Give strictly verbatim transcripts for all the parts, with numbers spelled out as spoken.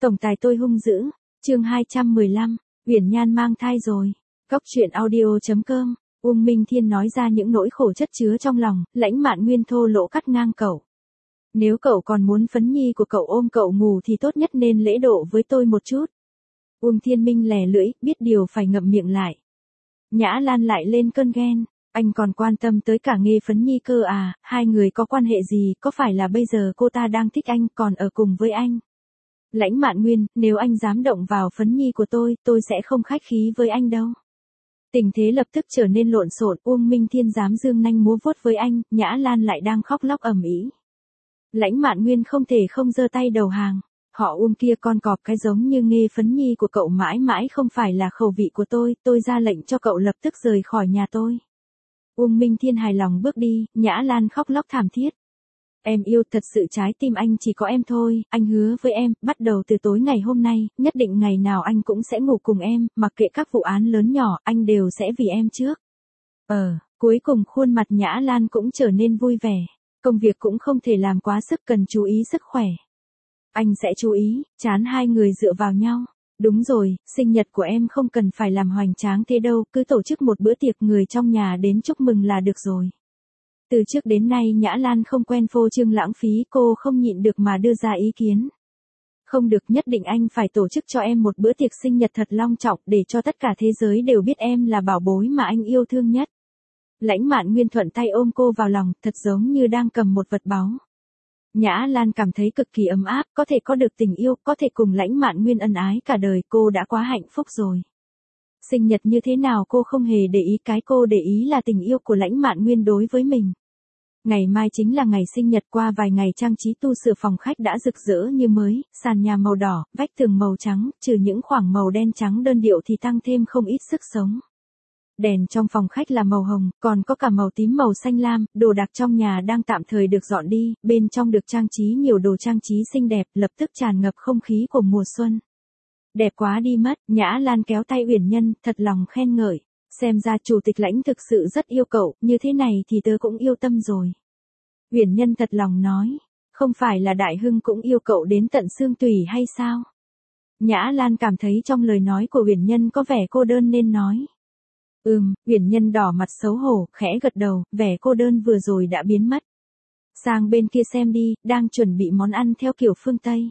Tổng tài tôi hung dữ, chương hai trăm mười lăm, Uyển Nhan mang thai rồi. Cóc truyện audio chấm com, Uông Minh Thiên nói ra những nỗi khổ chất chứa trong lòng, Lãnh Mạn Nguyên thô lỗ cắt ngang cậu. Nếu cậu còn muốn phấn nhi của cậu ôm cậu ngủ thì tốt nhất nên lễ độ với tôi một chút. Uông Thiên Minh lè lưỡi, biết điều phải ngậm miệng lại. Nhã Lan lại lên cơn ghen. Anh còn quan tâm tới cả Nghê Phấn Nhi cơ à, hai người có quan hệ gì, có phải là bây giờ cô ta đang thích anh, còn ở cùng với anh? Lãnh Mạn Nguyên, nếu anh dám động vào Phấn Nhi của tôi, tôi sẽ không khách khí với anh đâu. Tình thế lập tức trở nên lộn xộn, Uông Minh Thiên dám dương nanh múa vuốt với anh, Nhã Lan lại đang khóc lóc ầm ĩ. Lãnh Mạn Nguyên không thể không giơ tay đầu hàng. Họ Uông kia con cọp cái giống như Nghê Phấn Nhi của cậu mãi mãi không phải là khẩu vị của tôi, tôi ra lệnh cho cậu lập tức rời khỏi nhà tôi. Uông Minh Thiên hài lòng bước đi, Nhã Lan khóc lóc thảm thiết. Em yêu, thật sự trái tim anh chỉ có em thôi, anh hứa với em, bắt đầu từ tối ngày hôm nay, nhất định ngày nào anh cũng sẽ ngủ cùng em, mặc kệ các vụ án lớn nhỏ, anh đều sẽ vì em trước. Ờ, cuối cùng khuôn mặt Nhã Lan cũng trở nên vui vẻ, công việc cũng không thể làm quá sức, cần chú ý sức khỏe. Anh sẽ chú ý, chán hai người dựa vào nhau. Đúng rồi, sinh nhật của em không cần phải làm hoành tráng thế đâu, cứ tổ chức một bữa tiệc người trong nhà đến chúc mừng là được rồi. Từ trước đến nay Nhã Lan không quen phô trương lãng phí, cô không nhịn được mà đưa ra ý kiến. Không được, nhất định anh phải tổ chức cho em một bữa tiệc sinh nhật thật long trọng để cho tất cả thế giới đều biết em là bảo bối mà anh yêu thương nhất. Lãnh Mạn Nguyên thuận tay ôm cô vào lòng, thật giống như đang cầm một vật báu. Nhã Lan cảm thấy cực kỳ ấm áp, có thể có được tình yêu, có thể cùng Lãnh Mạn Nguyên ân ái cả đời, cô đã quá hạnh phúc rồi. Sinh nhật như thế nào cô không hề để ý, cái cô để ý là tình yêu của Lãnh Mạn Nguyên đối với mình. Ngày mai chính là ngày sinh nhật, qua vài ngày trang trí tu sửa phòng khách đã rực rỡ như mới, sàn nhà màu đỏ, vách tường màu trắng, trừ những khoảng màu đen trắng đơn điệu thì tăng thêm không ít sức sống. Đèn trong phòng khách là màu hồng, còn có cả màu tím màu xanh lam, đồ đạc trong nhà đang tạm thời được dọn đi, bên trong được trang trí nhiều đồ trang trí xinh đẹp, lập tức tràn ngập không khí của mùa xuân. Đẹp quá đi mất, Nhã Lan kéo tay Uyển Nhân, thật lòng khen ngợi, xem ra chủ tịch Lãnh thực sự rất yêu cậu, như thế này thì tớ cũng yêu tâm rồi. Uyển Nhân thật lòng nói, không phải là Đại Hưng cũng yêu cậu đến tận xương tủy hay sao? Nhã Lan cảm thấy trong lời nói của Uyển Nhân có vẻ cô đơn nên nói. Ừm, Uyển Nhân đỏ mặt xấu hổ, khẽ gật đầu, vẻ cô đơn vừa rồi đã biến mất. Sang bên kia xem đi, đang chuẩn bị món ăn theo kiểu phương Tây.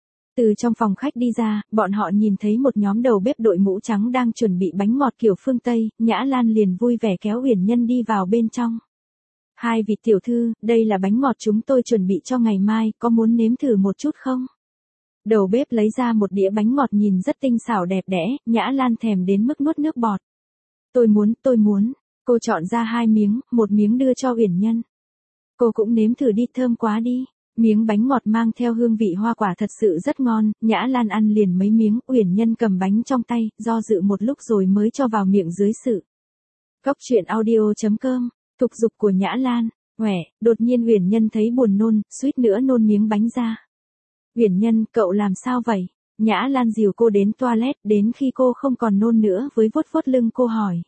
Từ trong phòng khách đi ra, bọn họ nhìn thấy một nhóm đầu bếp đội mũ trắng đang chuẩn bị bánh ngọt kiểu phương Tây, Nhã Lan liền vui vẻ kéo Uyển Nhân đi vào bên trong. Hai vị tiểu thư, đây là bánh ngọt chúng tôi chuẩn bị cho ngày mai, có muốn nếm thử một chút không? Đầu bếp lấy ra một đĩa bánh ngọt nhìn rất tinh xảo đẹp đẽ, Nhã Lan thèm đến mức nuốt nước bọt. Tôi muốn, tôi muốn, cô chọn ra hai miếng, một miếng đưa cho Uyển Nhân. Cô cũng nếm thử đi, thơm quá đi. Miếng bánh ngọt mang theo hương vị hoa quả thật sự rất ngon, Nhã Lan ăn liền mấy miếng, Uyển Nhân cầm bánh trong tay, do dự một lúc rồi mới cho vào miệng dưới sự. Cóc truyện audio chấm com, tục dục của Nhã Lan, ngoẻ, đột nhiên Uyển Nhân thấy buồn nôn, suýt nữa nôn miếng bánh ra. Uyển Nhân, cậu làm sao vậy? Nhã Lan dìu cô đến toilet, đến khi cô không còn nôn nữa với vuốt vuốt lưng cô hỏi.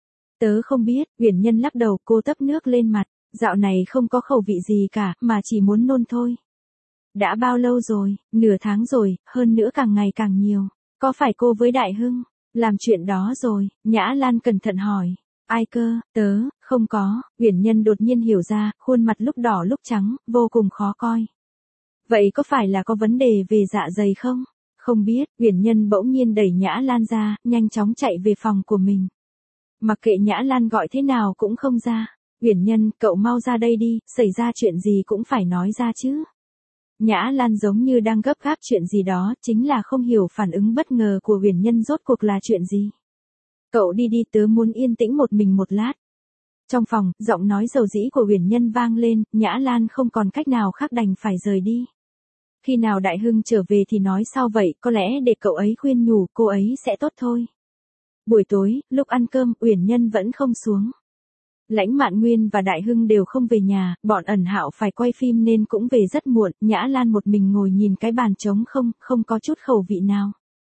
Tớ không biết, Uyển Nhân lắc đầu, cô tấp nước lên mặt, dạo này không có khẩu vị gì cả, mà chỉ muốn nôn thôi. Đã bao lâu rồi? Nửa tháng rồi, hơn nữa càng ngày càng nhiều. Có phải cô với Đại Hưng làm chuyện đó rồi? Nhã Lan cẩn thận hỏi. Ai cơ? Tớ, không có. Uyển Nhân đột nhiên hiểu ra, khuôn mặt lúc đỏ lúc trắng, vô cùng khó coi. Vậy có phải là có vấn đề về dạ dày không? Không biết, Uyển Nhân bỗng nhiên đẩy Nhã Lan ra, nhanh chóng chạy về phòng của mình. Mặc kệ Nhã Lan gọi thế nào cũng không ra. Uyển Nhân, cậu mau ra đây đi, xảy ra chuyện gì cũng phải nói ra chứ. Nhã Lan giống như đang gấp gáp chuyện gì đó, chính là không hiểu phản ứng bất ngờ của Uyển Nhân rốt cuộc là chuyện gì. Cậu đi đi, tớ muốn yên tĩnh một mình một lát. Trong phòng, giọng nói dầu dĩ của Uyển Nhân vang lên, Nhã Lan không còn cách nào khác đành phải rời đi. Khi nào Đại Hưng trở về thì nói sau vậy, có lẽ để cậu ấy khuyên nhủ, cô ấy sẽ tốt thôi. Buổi tối, lúc ăn cơm, Uyển Nhân vẫn không xuống. Lãnh Mạn Nguyên và Đại Hưng đều không về nhà, bọn Ẩn Hạo phải quay phim nên cũng về rất muộn, Nhã Lan một mình ngồi nhìn cái bàn trống không, không có chút khẩu vị nào.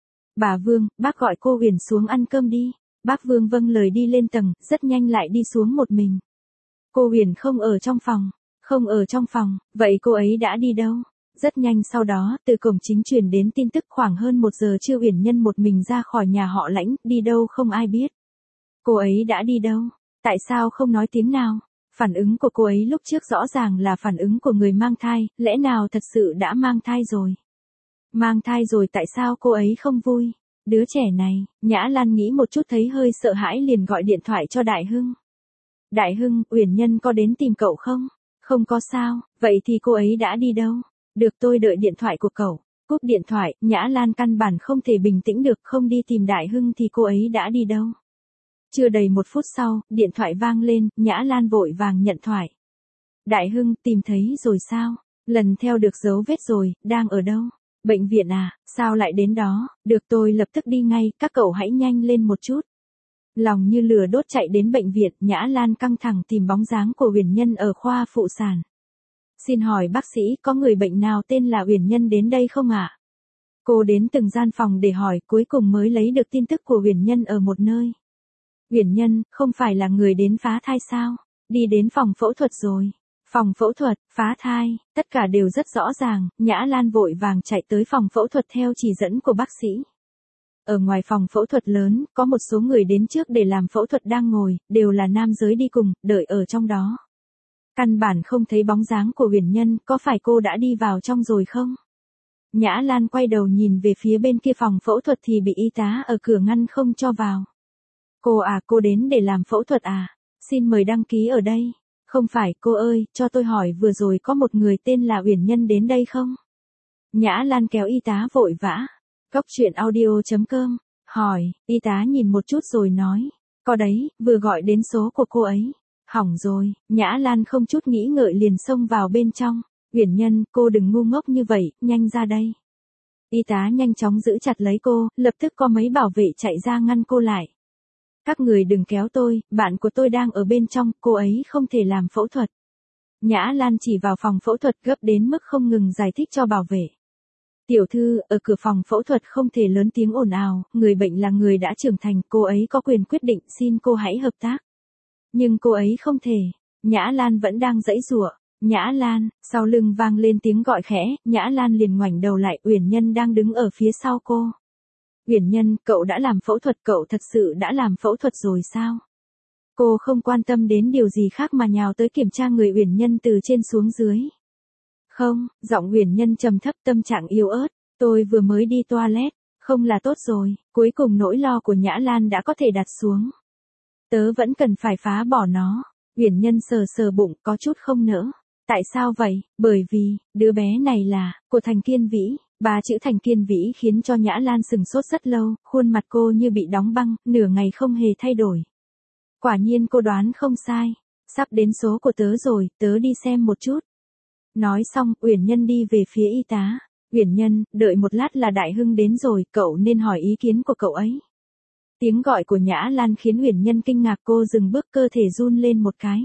Bà Vương, bác gọi cô Uyển xuống ăn cơm đi. Bác Vương vâng lời đi lên tầng, rất nhanh lại đi xuống một mình. Cô Uyển không ở trong phòng, không ở trong phòng, vậy cô ấy đã đi đâu? Rất nhanh sau đó, từ cổng chính truyền đến tin tức khoảng hơn một giờ trưa Uyển Nhân một mình ra khỏi nhà họ Lãnh, đi đâu không ai biết. Cô ấy đã đi đâu? Tại sao không nói tiếng nào? Phản ứng của cô ấy lúc trước rõ ràng là phản ứng của người mang thai, lẽ nào thật sự đã mang thai rồi? Mang thai rồi tại sao cô ấy không vui? Đứa trẻ này, Nhã Lan nghĩ một chút thấy hơi sợ hãi liền gọi điện thoại cho Đại Hưng. Đại Hưng, Uyển Nhân có đến tìm cậu không? Không có sao, vậy thì cô ấy đã đi đâu? Được tôi đợi điện thoại của cậu. Cúp điện thoại, Nhã Lan căn bản không thể bình tĩnh được, không đi tìm Đại Hưng thì cô ấy đã đi đâu? Chưa đầy một phút sau, điện thoại vang lên, Nhã Lan vội vàng nhận thoại. Đại Hưng, tìm thấy rồi sao? Lần theo được dấu vết rồi, đang ở đâu? Bệnh viện à, sao lại đến đó? Được tôi lập tức đi ngay, các cậu hãy nhanh lên một chút. Lòng như lửa đốt chạy đến bệnh viện, Nhã Lan căng thẳng tìm bóng dáng của Uyển Nhân ở khoa phụ sản. Xin hỏi bác sĩ, có người bệnh nào tên là Uyển Nhân đến đây không ạ? À? Cô đến từng gian phòng để hỏi, cuối cùng mới lấy được tin tức của Uyển Nhân ở một nơi. Uyển Nhân, không phải là người đến phá thai sao? Đi đến phòng phẫu thuật rồi. Phòng phẫu thuật, phá thai, tất cả đều rất rõ ràng, Nhã Lan vội vàng chạy tới phòng phẫu thuật theo chỉ dẫn của bác sĩ. Ở ngoài phòng phẫu thuật lớn, có một số người đến trước để làm phẫu thuật đang ngồi, đều là nam giới đi cùng, đợi ở trong đó. Căn bản không thấy bóng dáng của Uyển Nhân, có phải cô đã đi vào trong rồi không? Nhã Lan quay đầu nhìn về phía bên kia phòng phẫu thuật thì bị y tá ở cửa ngăn không cho vào. Cô à, cô đến để làm phẫu thuật à? Xin mời đăng ký ở đây. Không phải, cô ơi, cho tôi hỏi vừa rồi có một người tên là Uyển Nhân đến đây không? Nhã Lan kéo y tá vội vã. Cốc truyện audio chấm com, hỏi, y tá nhìn một chút rồi nói. Có đấy, vừa gọi đến số của cô ấy. Hỏng rồi, Nhã Lan không chút nghĩ ngợi liền xông vào bên trong. Uyển Nhân, cô đừng ngu ngốc như vậy, nhanh ra đây. Y tá nhanh chóng giữ chặt lấy cô, lập tức có mấy bảo vệ chạy ra ngăn cô lại. Các người đừng kéo tôi, bạn của tôi đang ở bên trong, cô ấy không thể làm phẫu thuật. Nhã Lan chỉ vào phòng phẫu thuật gấp đến mức không ngừng giải thích cho bảo vệ. Tiểu thư, ở cửa phòng phẫu thuật không thể lớn tiếng ồn ào, người bệnh là người đã trưởng thành, cô ấy có quyền quyết định, xin cô hãy hợp tác. Nhưng cô ấy không thể. Nhã Lan vẫn đang giãy giụa. Nhã Lan, sau lưng vang lên tiếng gọi khẽ, Nhã Lan liền ngoảnh đầu lại, Uyển Nhân đang đứng ở phía sau cô. Uyển Nhân, cậu đã làm phẫu thuật, cậu thật sự đã làm phẫu thuật rồi sao? Cô không quan tâm đến điều gì khác mà nhào tới kiểm tra người Uyển Nhân từ trên xuống dưới. Không, giọng Uyển Nhân trầm thấp, tâm trạng yếu ớt, tôi vừa mới đi toilet, không là tốt rồi, cuối cùng nỗi lo của Nhã Lan đã có thể đặt xuống. Tớ vẫn cần phải phá bỏ nó. Uyển Nhân sờ sờ bụng, có chút không nỡ. Tại sao vậy? Bởi vì, đứa bé này là, của Thành Kiên Vĩ. Ba chữ Thành Kiên Vĩ khiến cho Nhã Lan sừng sốt rất lâu, khuôn mặt cô như bị đóng băng, nửa ngày không hề thay đổi. Quả nhiên cô đoán không sai. Sắp đến số của tớ rồi, tớ đi xem một chút. Nói xong, Uyển Nhân đi về phía y tá. Uyển Nhân, đợi một lát là Đại Hưng đến rồi, cậu nên hỏi ý kiến của cậu ấy. Tiếng gọi của Nhã Lan khiến Uyển Nhân kinh ngạc, cô dừng bước, cơ thể run lên một cái.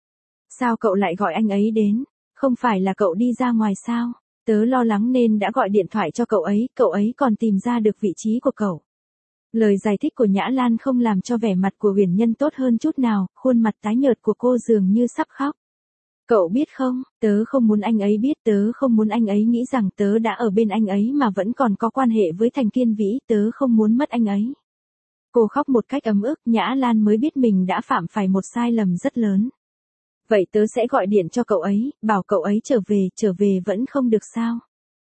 Sao cậu lại gọi anh ấy đến? Không phải là cậu đi ra ngoài sao? Tớ lo lắng nên đã gọi điện thoại cho cậu ấy, cậu ấy còn tìm ra được vị trí của cậu. Lời giải thích của Nhã Lan không làm cho vẻ mặt của Uyển Nhân tốt hơn chút nào, khuôn mặt tái nhợt của cô dường như sắp khóc. Cậu biết không, tớ không muốn anh ấy biết, tớ không muốn anh ấy nghĩ rằng tớ đã ở bên anh ấy mà vẫn còn có quan hệ với Thành Kiên Vĩ, tớ không muốn mất anh ấy. Cô khóc một cách ấm ức, Nhã Lan mới biết mình đã phạm phải một sai lầm rất lớn. Vậy tớ sẽ gọi điện cho cậu ấy, bảo cậu ấy trở về, trở về vẫn không được sao?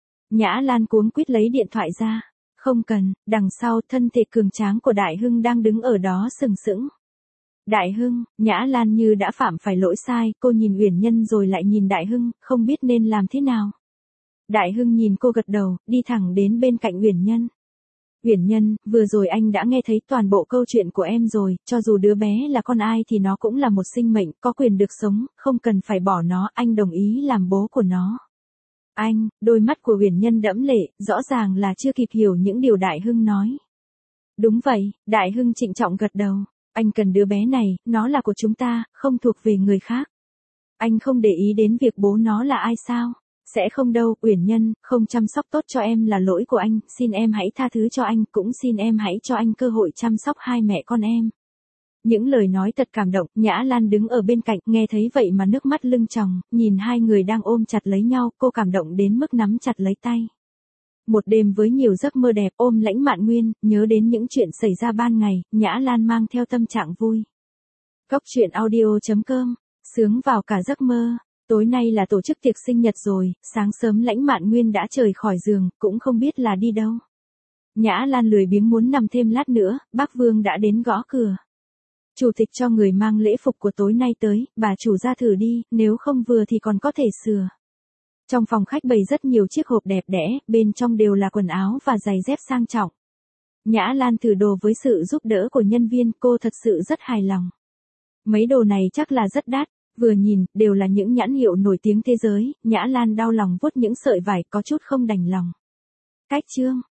Nhã Lan cuống quýt lấy điện thoại ra. Không cần, đằng sau thân thể cường tráng của Đại Hưng đang đứng ở đó sừng sững. Đại Hưng, Nhã Lan như đã phạm phải lỗi sai, cô nhìn Uyển Nhân rồi lại nhìn Đại Hưng, không biết nên làm thế nào. Đại Hưng nhìn cô gật đầu, đi thẳng đến bên cạnh Uyển Nhân. Uyển Nhân, vừa rồi anh đã nghe thấy toàn bộ câu chuyện của em rồi, cho dù đứa bé là con ai thì nó cũng là một sinh mệnh, có quyền được sống, không cần phải bỏ nó, anh đồng ý làm bố của nó. Anh, đôi mắt của Uyển Nhân đẫm lệ, rõ ràng là chưa kịp hiểu những điều Đại Hưng nói. Đúng vậy, Đại Hưng trịnh trọng gật đầu, anh cần đứa bé này, nó là của chúng ta, không thuộc về người khác. Anh không để ý đến việc bố nó là ai sao? Sẽ không đâu, Uyển Nhân, không chăm sóc tốt cho em là lỗi của anh, xin em hãy tha thứ cho anh, cũng xin em hãy cho anh cơ hội chăm sóc hai mẹ con em. Những lời nói thật cảm động, Nhã Lan đứng ở bên cạnh, nghe thấy vậy mà nước mắt lưng tròng, nhìn hai người đang ôm chặt lấy nhau, cô cảm động đến mức nắm chặt lấy tay. Một đêm với nhiều giấc mơ đẹp, ôm Lãnh Mạn Nguyên, nhớ đến những chuyện xảy ra ban ngày, Nhã Lan mang theo tâm trạng vui. Cốc truyện audio chấm com, sướng vào cả giấc mơ. Tối nay là tổ chức tiệc sinh nhật rồi, sáng sớm Lãnh Mạn Nguyên đã trời khỏi giường, cũng không biết là đi đâu. Nhã Lan lười biếng muốn nằm thêm lát nữa, bác Vương đã đến gõ cửa. Chủ tịch cho người mang lễ phục của tối nay tới, bà chủ ra thử đi, nếu không vừa thì còn có thể sửa. Trong phòng khách bày rất nhiều chiếc hộp đẹp đẽ, bên trong đều là quần áo và giày dép sang trọng. Nhã Lan thử đồ với sự giúp đỡ của nhân viên, cô thật sự rất hài lòng. Mấy đồ này chắc là rất đắt, vừa nhìn, đều là những nhãn hiệu nổi tiếng thế giới, Nhã Lan đau lòng vuốt những sợi vải có chút không đành lòng. Cách chương